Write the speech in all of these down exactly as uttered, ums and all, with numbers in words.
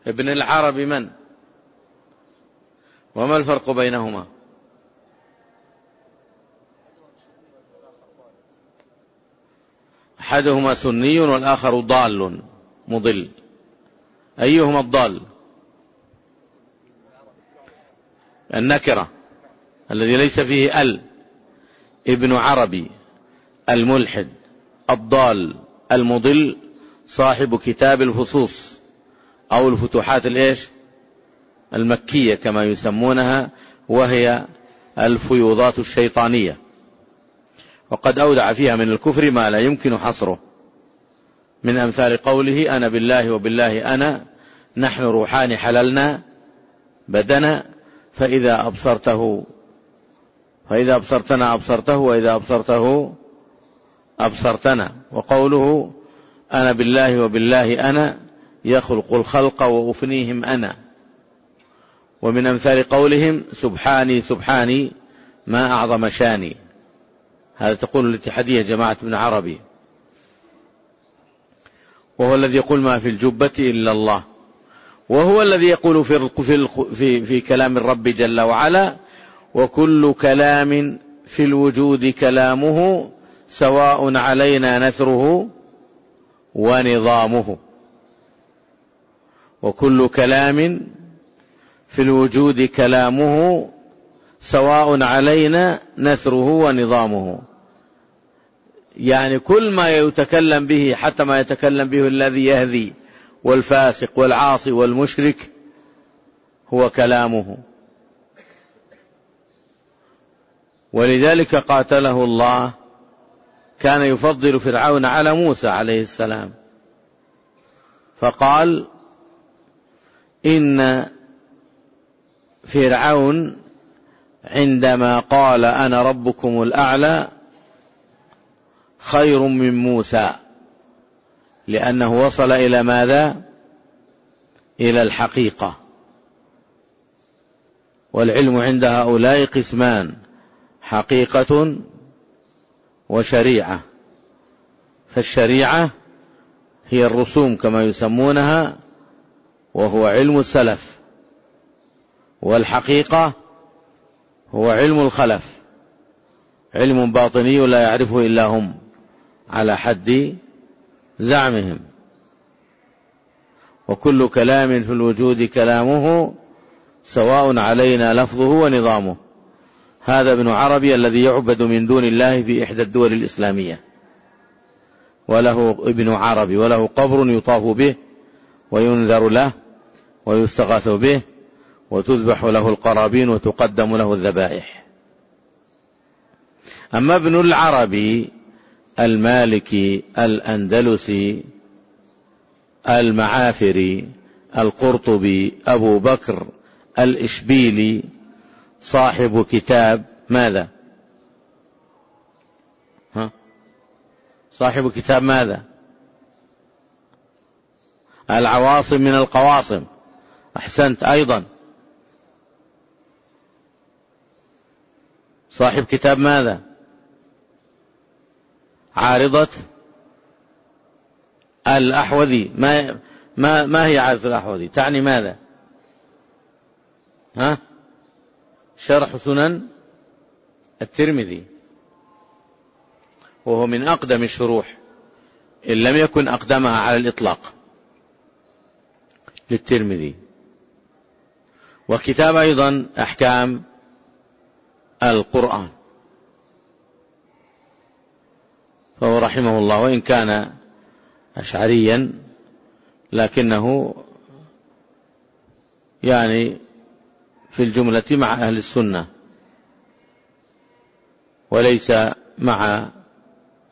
ابن العربي من؟ وما الفرق بينهما؟ أحدهما سني والآخر ضال مضل. أيهما الضال؟ النكرة الذي ليس فيه ال. ابن عربي الملحد الضال المضل صاحب كتاب الفصوص أو الفتوحات الإيش المكية كما يسمونها، وهي الفيوضات الشيطانية، وقد أودع فيها من الكفر ما لا يمكن حصره، من أمثال قوله أنا بالله وبالله أنا نحن روحان حللنا بدنا فإذا أبصرته فإذا أبصرتنا أبصرته وإذا أبصرته أبصرتنا. وقوله أنا بالله وبالله أنا يخلق الخلق وأفنيهم أنا. ومن أمثال قولهم سبحاني سبحاني ما أعظم شاني، هذا تقول الاتحادية جماعة ابن عربي، وهو الذي يقول ما في الجبة إلا الله، وهو الذي يقول في, في, في, في كلام الرب جل وعلا وكل كلام في الوجود كلامه سواء علينا نثره ونظامه. وكل كلام في الوجود كلامه سواء علينا نثره ونظامه، يعني كل ما يتكلم به حتى ما يتكلم به الذي يهذي والفاسق والعاصي والمشرك هو كلامه. ولذلك قاتله الله، كان يفضل فرعون على موسى عليه السلام، فقال إن فرعون عندما قال أنا ربكم الأعلى خير من موسى، لأنه وصل إلى ماذا؟ إلى الحقيقة. والعلم عند هؤلاء قسمان، حقيقة وشريعة. فالشريعة هي الرسوم كما يسمونها، وهو علم السلف، والحقيقة هو علم الخلف، علم باطني لا يعرفه إلا هم على حد زعمهم. وكل كلام في الوجود كلامه سواء علينا لفظه ونظامه. هذا ابن عربي الذي يعبد من دون الله في إحدى الدول الإسلامية، وله ابن عربي وله قبر يطاف به وينذر له ويستغاث به وتذبح له القرابين وتقدم له الذبائح. أما ابن العربي المالكي الأندلسي المعافري القرطبي أبو بكر الإشبيلي صاحب كتاب ماذا؟ ها؟ صاحب كتاب ماذا؟ العواصم من القواصم. أحسنت. أيضا صاحب كتاب ماذا؟ عارضة الأحوذي. ما, ما, ما هي عارضة الأحوذي؟ تعني ماذا؟ ها؟ شرح سنن الترمذي، وهو من أقدم الشروح إن لم يكن أقدمها على الإطلاق للترمذي. وكتاب أيضا أحكام القرآن، فهو رحمه الله وإن كان أشعريا لكنه يعني في الجملة مع أهل السنة، وليس مع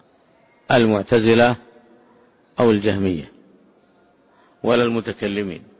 المعتزلة أو الجهمية ولا المتكلمين.